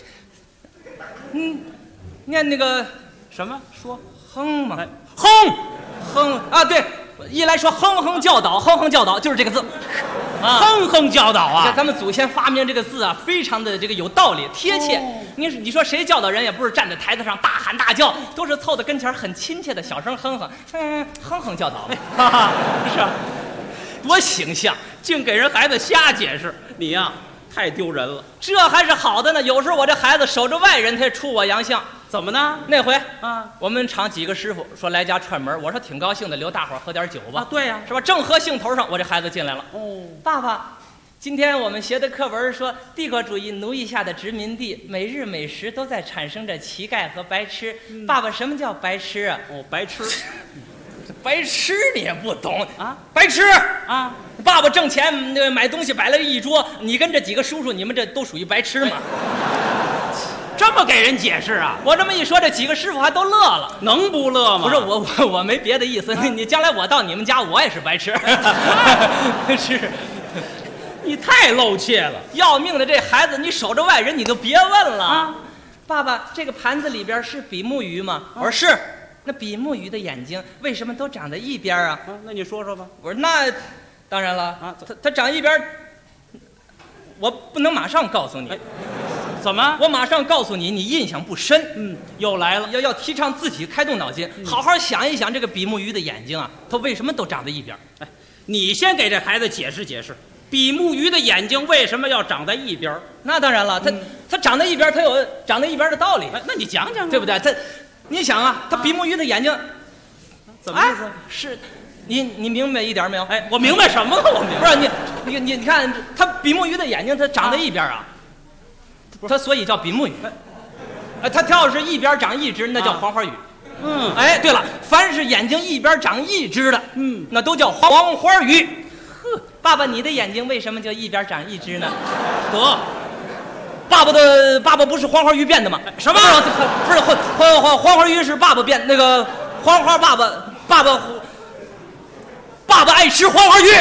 念那个什么？说哼嘛？ 哼啊，对，一来说哼哼教导，哼哼教导就是这个字。 哼哼教导啊！ 咱们祖先发明这个字啊，非常的这个有道理、贴切。你说谁教导人，也不是站在台子上大喊大叫，都是凑到跟前很亲切的小声哼哼，哼哼教导，是吧？多形象， 净给人孩子瞎解释，你呀太丢人了。 这还是好的呢，有时候我这孩子守着外人，他也出我洋相。 怎么呢？ 那回啊，我们厂几个师傅说来家串门，我说挺高兴的，留大伙喝点酒吧。 对呀， 是吧？正喝兴头上，我这孩子进来了。爸爸，今天我们学的课文说，帝国主义奴役下的殖民地，每日每时都在产生着乞丐和白痴。爸爸，什么叫白痴啊？ 白痴， 白痴你也不懂啊？白痴啊！爸爸挣钱买东西摆了一桌，你跟这几个叔叔，你们这都属于白痴吗？ 这么给人解释啊？ 我这么一说，这几个师傅还都乐了。 能不乐吗？ 不是我没别的意思。你将来我到你们家，我也是白痴。是， 你太露怯了。 要命的这孩子，你守着外人，你就别问了啊！爸爸，这个盘子里边是比目鱼吗？我说是。那比目鱼的眼睛为什么都长在一边啊？ 那你说说吧。 我说那当然了啊，它长一边，我不能马上告诉你。 怎么？ 我马上告诉你，你印象不深。 又来了。 要提倡自己开动脑筋，好好想一想这个比目鱼的眼睛啊，它为什么都长在一边？ 哎，你先给这孩子解释解释，比目鱼的眼睛为什么要长在一边？ 那当然了，它长在一边，它有长在一边的道理。 那你讲讲， 对不对？你想啊，它比目鱼的眼睛， 怎么意思？ 是，你明白一点没有？ 哎，我明白什么了？我明白。 不是你看，它比目鱼的眼睛，它长在一边啊。它所以叫比目鱼，它要是一边长一只，那叫黄花鱼。哎，对了，凡是眼睛一边长一只的，那都叫黄花鱼。 爸爸，你的眼睛为什么就一边长一只呢？得，爸爸不是黄花鱼变的吗？什么？不是黄花鱼是爸爸变，那个黄花爸爸爱吃黄花鱼。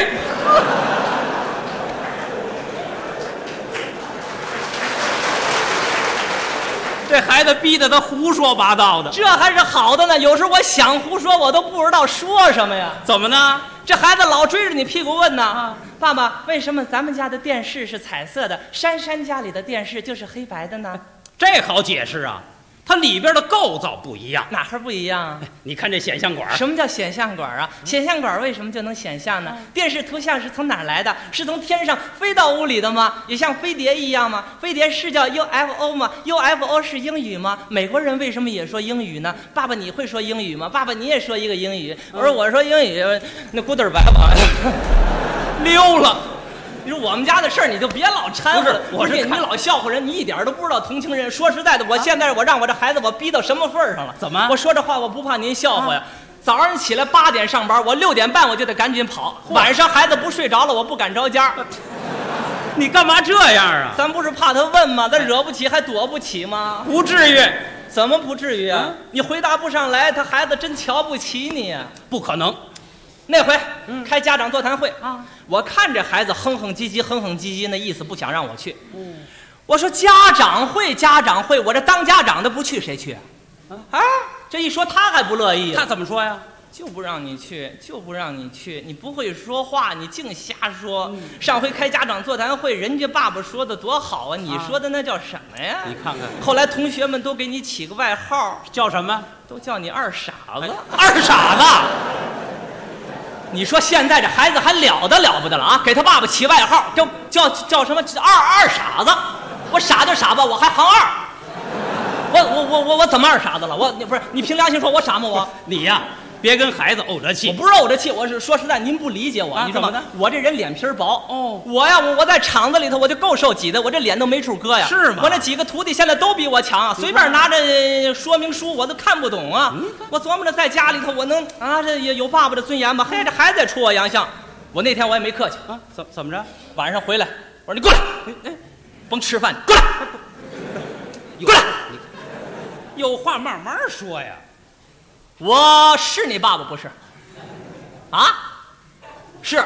这孩子逼得他胡说八道的， 这还是好的呢。有时候我想胡说，我都不知道说什么呀。 怎么呢？ 这孩子老追着你屁股问呢，爸爸，为什么咱们家的电视是彩色的，珊珊家里的电视就是黑白的呢？ 这好解释啊，它里边的构造不一样。 哪块不一样？ 你看这显像管， 什么叫显像管啊？显像管为什么就能显像呢？电视图像是从哪儿来的？是从天上飞到屋里的吗？也像飞碟一样吗？飞碟是叫 UFO 吗？ UFO 是英语吗？美国人为什么也说英语呢？爸爸，你会说英语吗？爸爸，你也说一个英语。我说英语，那咕嘚白吧，溜了。你说我们家的事儿你就别老掺和了， 不是你老笑话人，你一点都不知道同情人。说实在的，我现在让我这孩子我逼到什么份儿上了？ 怎么？ 我说这话我不怕您笑话呀。早上起来8点上班，我6点半我就得赶紧跑。晚上孩子不睡着了，我不敢着家。 你干嘛这样啊？ 咱不是怕他问吗？咱惹不起还躲不起吗？ 不至于。 怎么不至于啊？你回答不上来，他孩子真瞧不起你呀？ 不可能。 那回开家长座谈会啊，我看这孩子哼哼唧唧，那意思不想让我去。我说家长会，我这当家长的不去谁去啊？这一说他还不乐意。 他怎么说呀？ 就不让你去，你不会说话，你净瞎说。上回开家长座谈会，人家爸爸说的多好啊，你说的那叫什么呀？ 你看看， 后来同学们都给你起个外号， 叫什么？ 都叫你二傻子。 二傻子。 你说现在这孩子还了不得了啊！给他爸爸起外号，叫什么二傻子？我傻就傻吧，我还行2。我怎么二傻子了？不是你凭良心说我傻吗？我你呀，别跟孩子怄着气。 我不是怄着气，我是说实在，您不理解我，你知道吗？我这人脸皮薄。我在厂子里头我就够受挤的，我这脸都没处搁呀。 是吗？ 我那几个徒弟现在都比我强啊，随便拿着说明书我都看不懂啊。我琢磨着在家里头我能这也有爸爸的尊严吧？嘿，这孩子也出我洋相。我那天我也没客气啊，怎么着？ 晚上回来，我说你过来，甭吃饭，过来，过来。 有话慢慢说呀。 我是你爸爸不是？啊？是。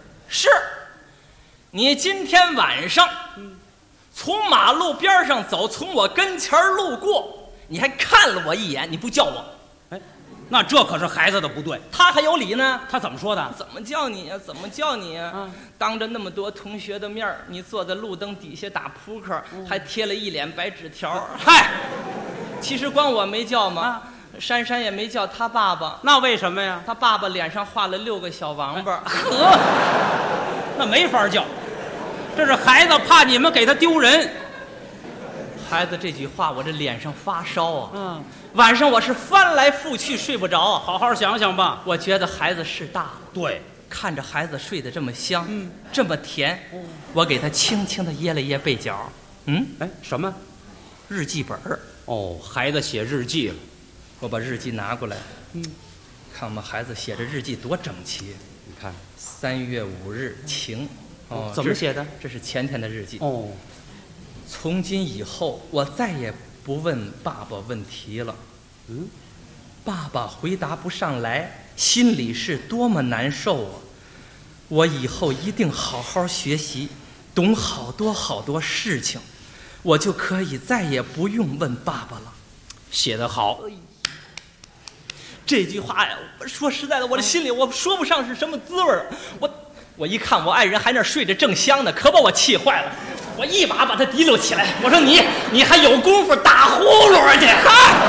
你今天晚上从马路边上走，从我跟前路过，你还看了我一眼，你不叫我。 那这可是孩子的不对。 他还有理呢。 他怎么说的？ 怎么叫你呀？当着那么多同学的面，你坐在路灯底下打扑克，还贴了一脸白纸条。 嗨， 其实光我没叫嘛。珊珊也没叫他爸爸。 那为什么呀？ 他爸爸脸上画了6个小王八。 那没法叫。这是孩子怕你们给他丢人。 孩子这句话我这脸上发烧啊。晚上我是翻来覆去睡不着。 好好想想吧。 我觉得孩子是大了。 对， 看着孩子睡得这么香，这么甜，我给他轻轻地掖了掖被角。 什么？ 日记本。 孩子写日记了。 我把日记拿过来，看我们孩子写的日记多整齐。 你看 ，3月5日晴。 怎么写的？ 这是前天的日记。从今以后，我再也不问爸爸问题了。爸爸回答不上来，心里是多么难受啊！我以后一定好好学习，懂好多事情，我就可以再也不用问爸爸了。 写得好。 这句话呀，说实在的，我这心里我说不上是什么滋味儿。我一看我爱人还那睡着正香呢，可把我气坏了。我一把他提溜起来，我说你还有功夫打呼噜去？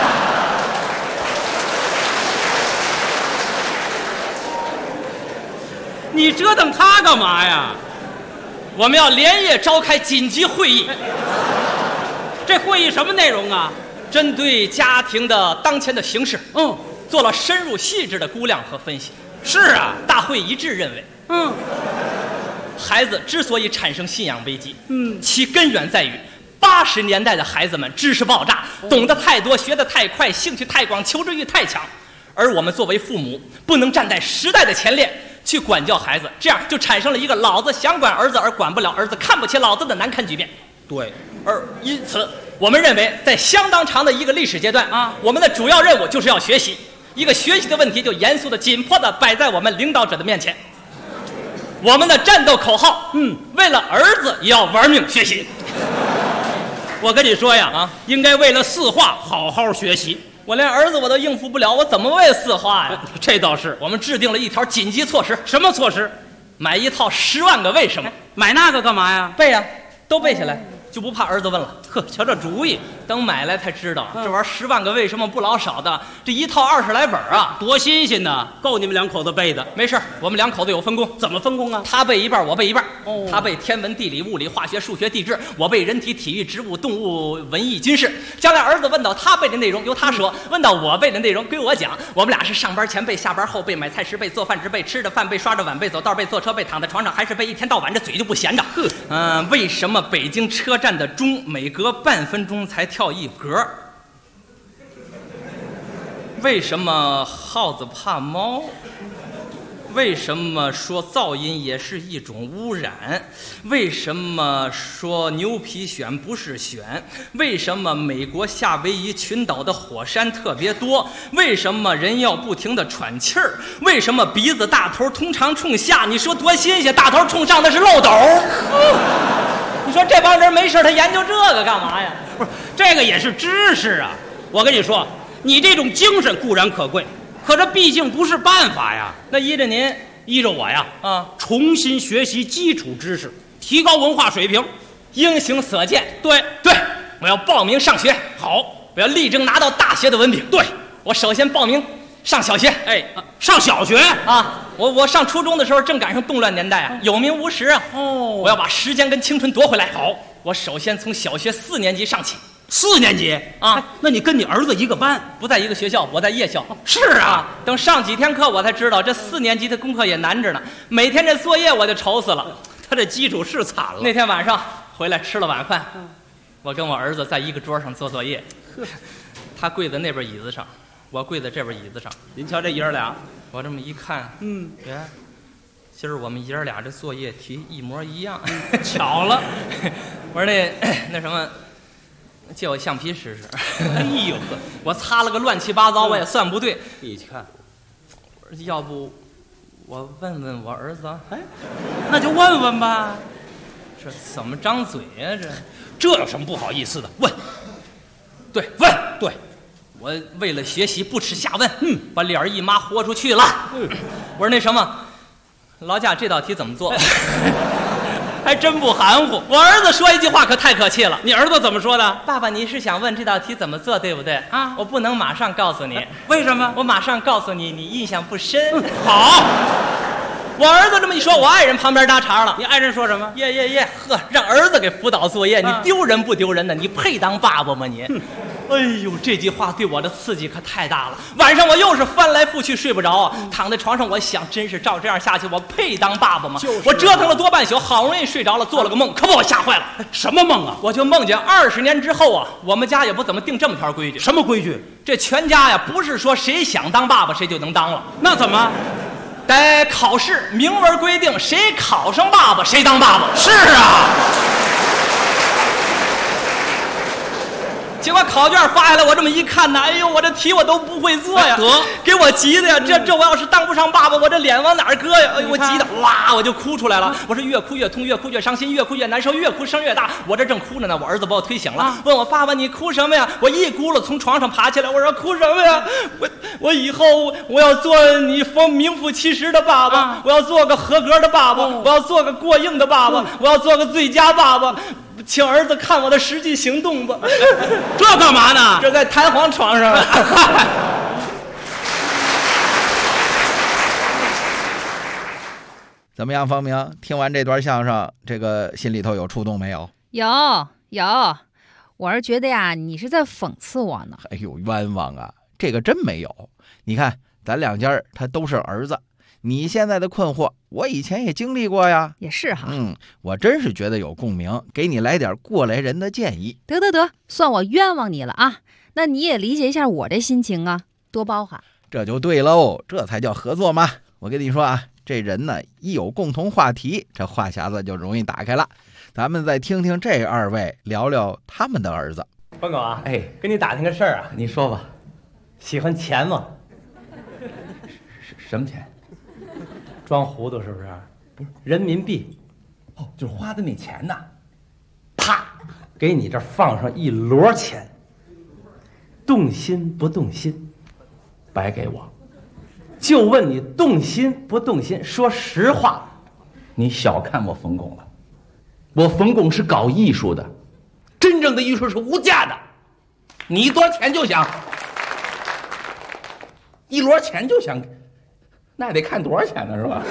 你折腾他干嘛呀？ 我们要连夜召开紧急会议。 这会议什么内容啊？ 针对家庭的当前的形势，做了深入细致的估量和分析。 是啊， 大会一致认为，孩子之所以产生信仰危机，其根源在于80年代的孩子们知识爆炸，懂得太多，学得太快，兴趣太广，求知欲太强。而我们作为父母，不能站在时代的前列， 去管教孩子，这样就产生了一个老子想管儿子而管不了儿子，看不起老子的难看局面。 对， 而因此，我们认为在相当长的一个历史阶段啊，我们的主要任务就是要学习。一个学习的问题就严肃的、紧迫的摆在我们领导者的面前。我们的战斗口号，为了儿子也要玩命学习。 我跟你说呀，应该为了4化好好学习。 我连儿子我都应付不了，我怎么为4化呀？ 这倒是， 我们制定了一条紧急措施。 什么措施？ 买一套10万个为什么。 买那个干嘛呀？ 背呀，都背下来，就不怕儿子问了。 呵，瞧这主意， 等买来才知道，这玩意儿10万个为什么不老少的，这一套20来本啊， 多新鲜呐！够你们2口子背的。 没事，我们2口子有分工。 怎么分工啊？ 他背一半，我背一半。 哦， 他背天文、地理、物理、化学、数学、地质，我背人体、体育、植物、动物、文艺、军事。将来儿子问到他背的内容由他说，问到我背的内容归我讲。我们俩是上班前背，下班后背，买菜时背，做饭时背，吃着饭背，刷着碗背，走道背，坐车背，躺在床上还是背，一天到晚这嘴就不闲着。为什么北京车站的钟每隔半分钟才跳1格？为什么耗子怕猫？为什么说噪音也是一种污染？为什么说牛皮癣不是癣？为什么美国夏威夷群岛的火山特别多？为什么人要不停地喘气儿？为什么鼻子大头通常冲下？你说多新鲜，大头冲上的是漏斗。你说这帮人没事他研究这个干嘛呀？ 不是，这个也是知识啊。我跟你说，你这种精神固然可贵，可这毕竟不是办法呀。 那依着您， 依着我呀，重新学习基础知识，提高文化水平， 英雄所见。 对， 我要报名上学。 好， 我要力争拿到大学的文凭。 对， 我首先报名上小学。 上小学啊！我上初中的时候正赶上动乱年代啊，有名无实啊。我要把时间跟青春夺回来。 好， 我首先从小学4年级上起。 4年级啊？那你跟你儿子一个班？ 不在一个学校，我在夜校。 是啊， 等上几天课我才知道，这4年级的功课也难着呢。每天这作业我就愁死了。 他这基础是惨了。 那天晚上回来吃了晚饭，我跟我儿子在一个桌上做作业，他跪在那边椅子上，我跪在这边椅子上。 您瞧这爷儿俩， 我这么一看，今儿我们爷儿俩这作业题一模一样， 巧了。 我说那什么，借我橡皮试试。 哎呦呵， 我擦了个乱七八糟，我也算不对。 你看， 我说要不我问问我儿子？ 那就问问吧。 这怎么张嘴呀？ 这有什么不好意思的？问， 对，我为了学习不耻下问，把脸一抹豁出去了。我说那什么，劳驾这道题怎么做？ 还真不含糊。 我儿子说一句话可太可气了。 你儿子怎么说的？ 爸爸，你是想问这道题怎么做，对不对？ 啊， 我不能马上告诉你。 为什么？ 我马上告诉你，你印象不深。 好。 我儿子这么一说，我爱人旁边搭茬了。 你爱人说什么？ 耶，呵，让儿子给辅导作业，你丢人不丢人呢？你配当爸爸吗你？哎呦，这句话对我的刺激可太大了。晚上我又是翻来覆去睡不着，躺在床上，我想，真是照这样下去，我配当爸爸吗？我折腾了多半宿，好容易睡着了，做了个梦，可把我吓坏了。 什么梦啊？ 我就梦见20年之后啊，我们家也不怎么定这么条规矩。 什么规矩？ 这全家呀，不是说谁想当爸爸谁就能当了。 那怎么？ 得考试，明文规定，谁考上爸爸谁当爸爸。 是啊。 结果考卷发下来，我这么一看呢，哎呦，我这题我都不会做呀，给我急的呀！这我要是当不上爸爸，我这脸往哪儿搁呀？哎呦，我急的哇，我就哭出来了。我是越哭越痛，越哭越伤心，越哭越难受，越哭声越大。我这正哭着呢，我儿子把我推醒了，问我爸爸你哭什么呀？我一咕噜从床上爬起来，我说哭什么呀？我以后我要做你名副其实的爸爸，我要做个合格的爸爸，我要做个过硬的爸爸，我要做个最佳爸爸。请儿子看我的实际行动吧。 这干嘛呢？ 这在弹簧床上。 怎么样，方明？听完这段相声，这个心里头有触动没有？ 有，我是觉得呀，你是在讽刺我呢。 哎呦，冤枉啊！这个真没有。你看，咱两家他都是儿子。你现在的困惑，我以前也经历过呀。 也是哈。 我真是觉得有共鸣，给你来点过来人的建议。 得，算我冤枉你了啊！那你也理解一下我这心情啊，多包涵。 这就对喽，这才叫合作嘛。我跟你说啊， 这人呢一有共同话题，这话匣子就容易打开了。咱们再听听这二位聊聊他们的儿子。 冯狗啊，哎，跟你打听个事儿啊， 你说吧。 喜欢钱吗？ 什么钱？ 装糊涂是不是？不是人民币。 哦，就是花的那钱呐。 啪，给你这放上一摞钱，动心不动心？ 白给我。 就问你动心不动心？说实话， 你小看我冯巩了。我冯巩是搞艺术的，真正的艺术是无价的。你多少钱就想，一摞钱就想，那得看多少钱呢，是吧？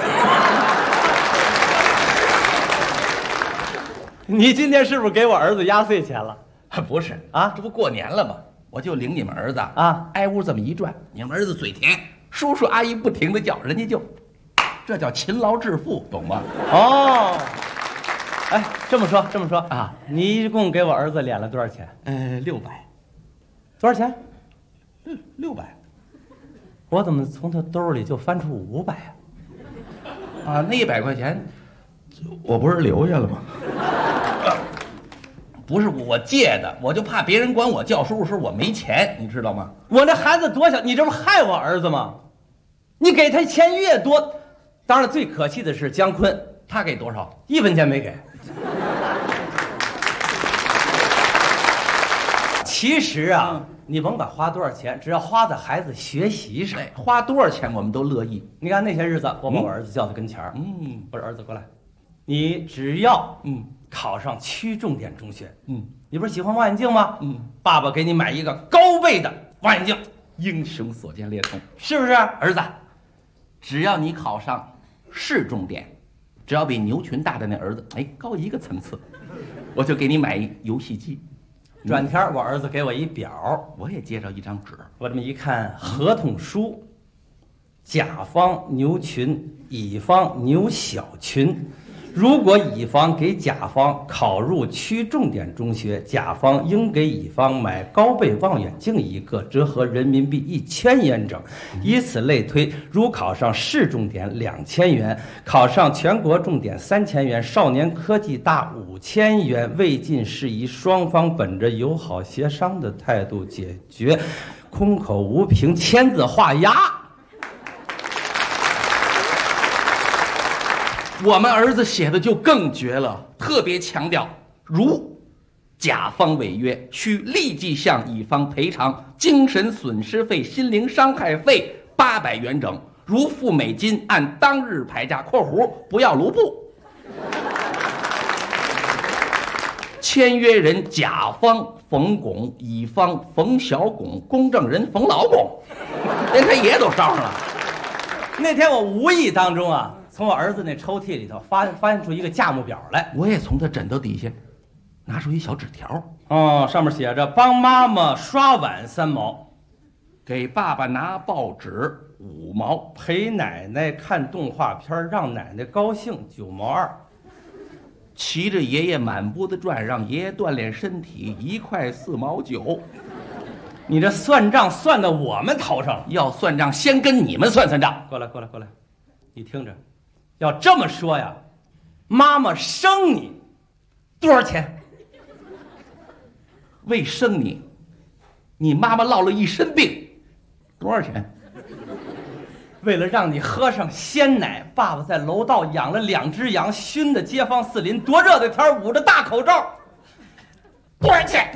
你今天是不是给我儿子压岁钱了？ 不是啊，这不过年了吗？我就领你们儿子啊，挨屋这么一转，你们儿子嘴甜，叔叔阿姨不停的叫，人家就，这叫勤劳致富，懂吗？ 哦。哎，这么说啊，你一共给我儿子敛了多少钱 ？600。 多少钱 ？600。 我怎么从他兜里就翻出500啊？ 啊，那100块钱，我不是留下了吗？不是我借的，我就怕别人管我叫叔叔时我没钱，你知道吗？ 我那孩子多小，你这不害我儿子吗？你给他钱越多，当然最可气的是姜昆， 他给多少 ？1分钱没给。其实啊，你甭管花多少钱，只要花在孩子学习上， 花多少钱我们都乐意。 你看那些日子，我把我儿子叫到跟前儿，我说儿子过来，你只要考上区重点中学，你不是喜欢望远镜吗？爸爸给你买一个高倍的望远镜， 英雄所见略同， 是不是？ 儿子，只要你考上市重点，只要比牛群大的那儿子高一个层次，我就给你买一游戏机。 转天我儿子给我一表， 我也接着一张纸， 我这么一看，合同书，甲方牛群，乙方牛小群。如果乙方给甲方考入区重点中学，甲方应给乙方买高倍望远镜1个，折合人民币1000元整。以此类推，如考上市重点2000元，考上全国重点3000元，少年科技大5000元。未尽事宜，双方本着友好协商的态度解决，空口无凭，签字画押。 我们儿子写的就更绝了，特别强调，如甲方违约，需立即向乙方赔偿精神损失费、心灵伤害费800元整，如付美金按当日牌价（括弧不要卢布）。签约人甲方冯巩，乙方冯小巩，公证人冯老巩，连他爷都捎上了。 那天我无意当中啊，从我儿子那抽屉里头发现出一个价目表来， 我也从他枕头底下拿出一小纸条， 上面写着帮妈妈刷碗3毛， 给爸爸拿报纸5毛， 陪奶奶看动画片让奶奶高兴9毛2， 骑着爷爷满屋子转，让爷爷锻炼身体1块4毛9。 你这算账算到我们头上了， 要算账先跟你们算账。 过来，你听着，要这么说呀，妈妈生你多少钱？ 为生你，你妈妈落了一身病，多少钱？ 为了让你喝上鲜奶，爸爸在楼道养了2只羊，熏的街坊四邻，多热的天捂着大口罩，多少钱？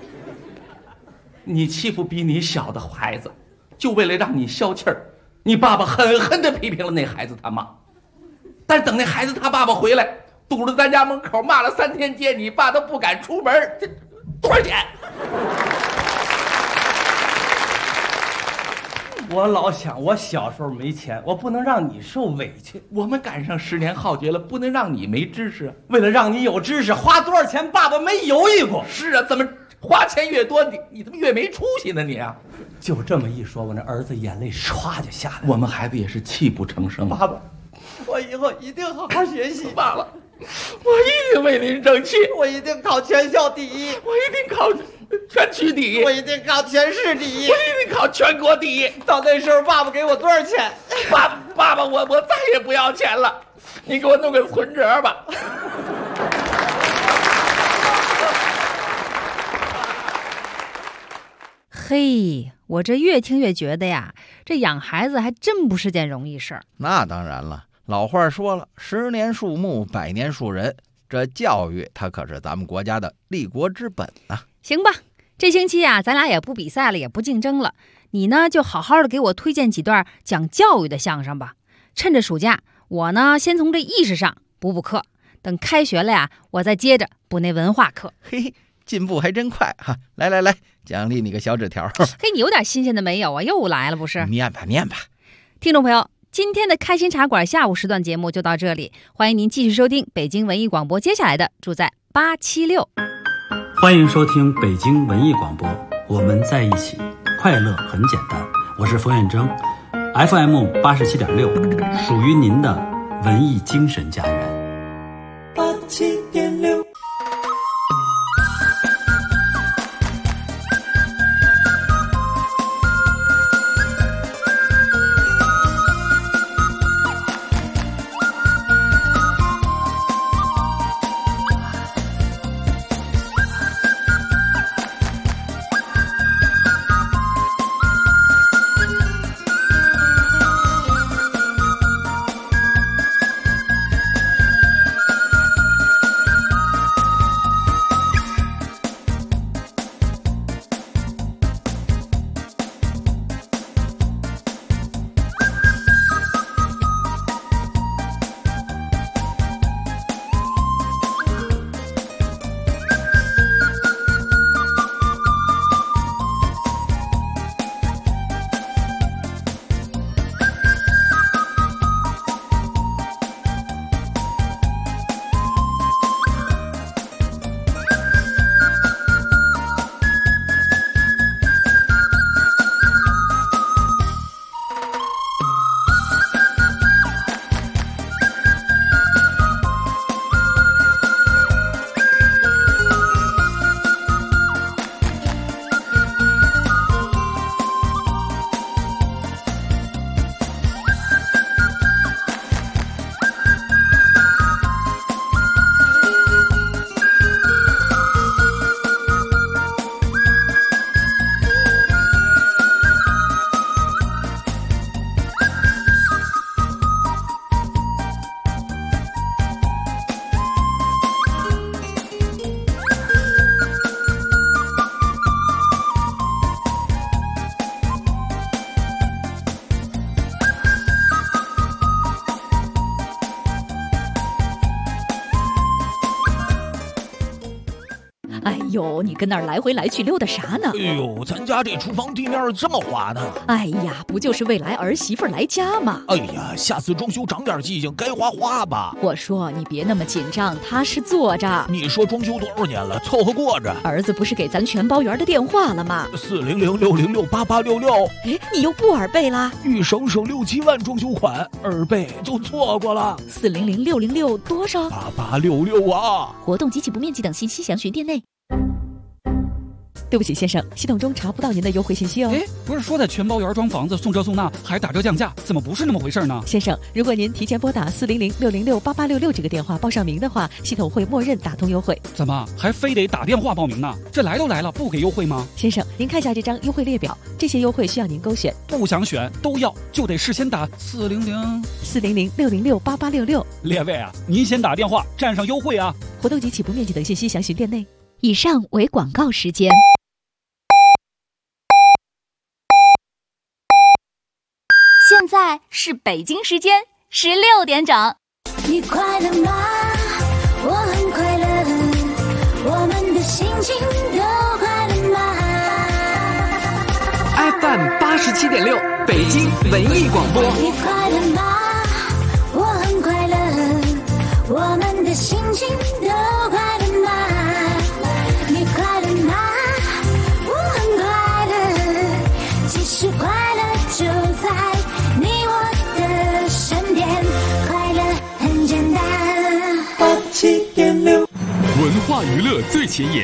你欺负比你小的孩子，就为了让你消气儿，你爸爸狠狠地批评了那孩子他妈。但是等那孩子他爸爸回来，堵着咱家门口骂了3天街，你爸都不敢出门。这多少钱？ 我老想，我小时候没钱，我不能让你受委屈。 我们赶上10年浩劫了，不能让你没知识。 为了让你有知识，花多少钱，爸爸没犹豫过。 是啊，怎么花钱越多，你怎么越没出息呢？你啊， 就这么一说，我那儿子眼泪唰就下来了。 我们孩子也是泣不成声。 爸爸，我以后一定好好学习。 爸爸，我一定为您争气， 我一定考全校第1， 我一定考。 全区第一。 我一定考全市第一， 我一定考全国第一。 到那时候，爸爸给我多少钱？ 爸爸，我再也不要钱了，你给我弄个存折吧。 嘿，我这越听越觉得呀，这养孩子还真不是件容易事儿。 那当然了，老话说了，10年树木，100年树人。这教育它可是咱们国家的立国之本啊。 行吧，这星期啊，咱俩也不比赛了，也不竞争了。你呢，就好好的给我推荐几段讲教育的相声吧。趁着暑假，我呢先从这意识上补课，等开学了呀，我再接着补那文化课。 嘿，进步还真快哈！来，奖励你个小纸条。 嘿，你有点新鲜的没有啊？又来了不是？ 念吧。 听众朋友，今天的开心茶馆下午时段节目就到这里，欢迎您继续收听北京文艺广播接下来的住在876。 欢迎收听北京文艺广播，我们在一起，快乐很简单。我是冯远征 ，FM 87.6，属于您的文艺精神家园。 87.6。 哎呦，你跟那儿来回来去溜达啥呢？ 哎呦，咱家这厨房地面这么滑呢。 哎呀，不就是未来儿媳妇来家吗？ 哎呀，下次装修长点记性，该花花吧。 我说你别那么紧张，他是坐着。 你说装修多少年了，凑合过着。 儿子不是给咱全包圆的电话了吗 ？400-606-8866。 哎，你又不耳背啦？ 欲省省6-7万装修款，耳背就错过了。 400-606多少 ？8866啊！ 活动及其不面积等信息详询店内。对不起，先生，系统中查不到您的优惠信息哦。 哎，不是说在全包圆装房子送这送那还打折降价，怎么不是那么回事呢？ 先生，如果您提前拨打400-606-8866这个电话报上名的话，系统会默认打通优惠。 怎么还非得打电话报名呢？这来都来了，不给优惠吗？ 先生，您看一下这张优惠列表，这些优惠需要您勾选。 不想选都要，就得事先打 400-606-8866。 列位啊，您先打电话占上优惠啊！ 活动及起步面积等信息详询店内。以上为广告时间。 现在是北京时间16点整。 你快乐吗？我很快乐，我们的心情都快乐吗 ？FM 87.6，北京文艺广播。 你快乐吗？我很快乐，我们的心情都快乐吗？你快乐吗？我很快乐，其实快乐就在你我的身边，快乐很简单。 87.6， 文化娱乐最前沿，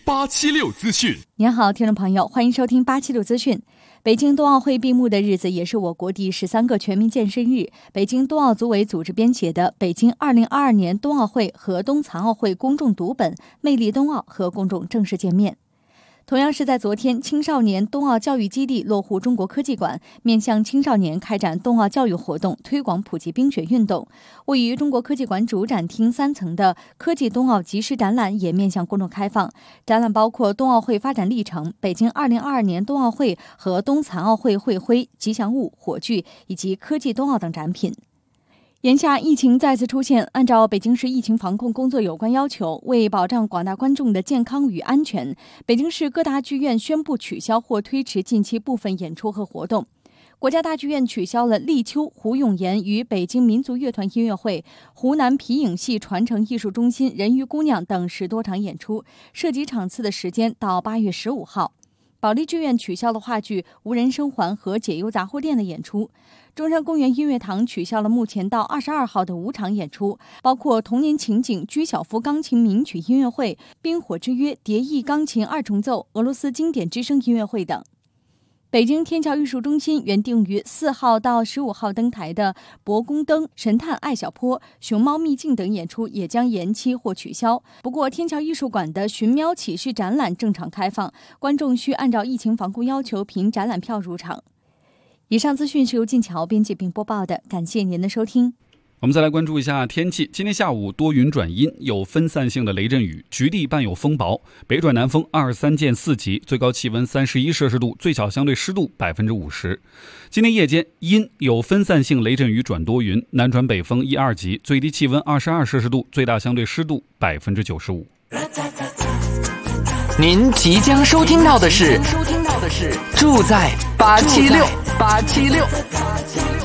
876资讯。 您好，听众朋友，欢迎收听876资讯。北京冬奥会闭幕的日子，也是我国第13个全民健身日。北京冬奥组委组织编写的《北京2022年冬奥会和冬残奥会公众读本》魅力冬奥和公众正式见面。同样是在昨天，青少年冬奥教育基地落户中国科技馆，面向青少年开展冬奥教育活动，推广普及冰雪运动。位于中国科技馆主展厅3层的科技冬奥即时展览也面向公众开放。展览包括冬奥会发展历程、北京2022年冬奥会和冬残奥会会徽、吉祥物、火炬以及科技冬奥等展品。眼下疫情再次出现，按照北京市疫情防控工作有关要求，为保障广大观众的健康与安全，北京市各大剧院宣布取消或推迟近期部分演出和活动。国家大剧院取消了立秋胡永岩与北京民族乐团音乐会、湖南皮影戏传承艺术中心人鱼姑娘等10多场演出，涉及场次的时间到8月15号。保利剧院取消了话剧《无人生还》和《解忧杂货店》的演出。中山公园音乐堂取消了目前到22号的5场演出，包括童年情景居小福钢琴名曲音乐会、冰火之约蝶翼钢琴2重奏、俄罗斯经典之声音乐会等。北京天桥艺术中心原定于4号到15号登台的博宫灯、神探艾小坡、熊猫秘境等演出也将延期或取消。不过天桥艺术馆的寻喵启事展览正常开放，观众需按照疫情防控要求凭展览票入场。以上资讯是由静桥编辑并播报的，感谢您的收听。 我们再来关注一下天气。今天下午多云转阴，有分散性的雷阵雨，局地伴有风雹，北转南风23见4级，最高气温31摄氏度，最小相对湿度50%。今天夜间阴，有分散性雷阵雨转多云，南转北风1、2级，最低气温22摄氏度，最大相对湿度95%。 您即将收听到的是住在876。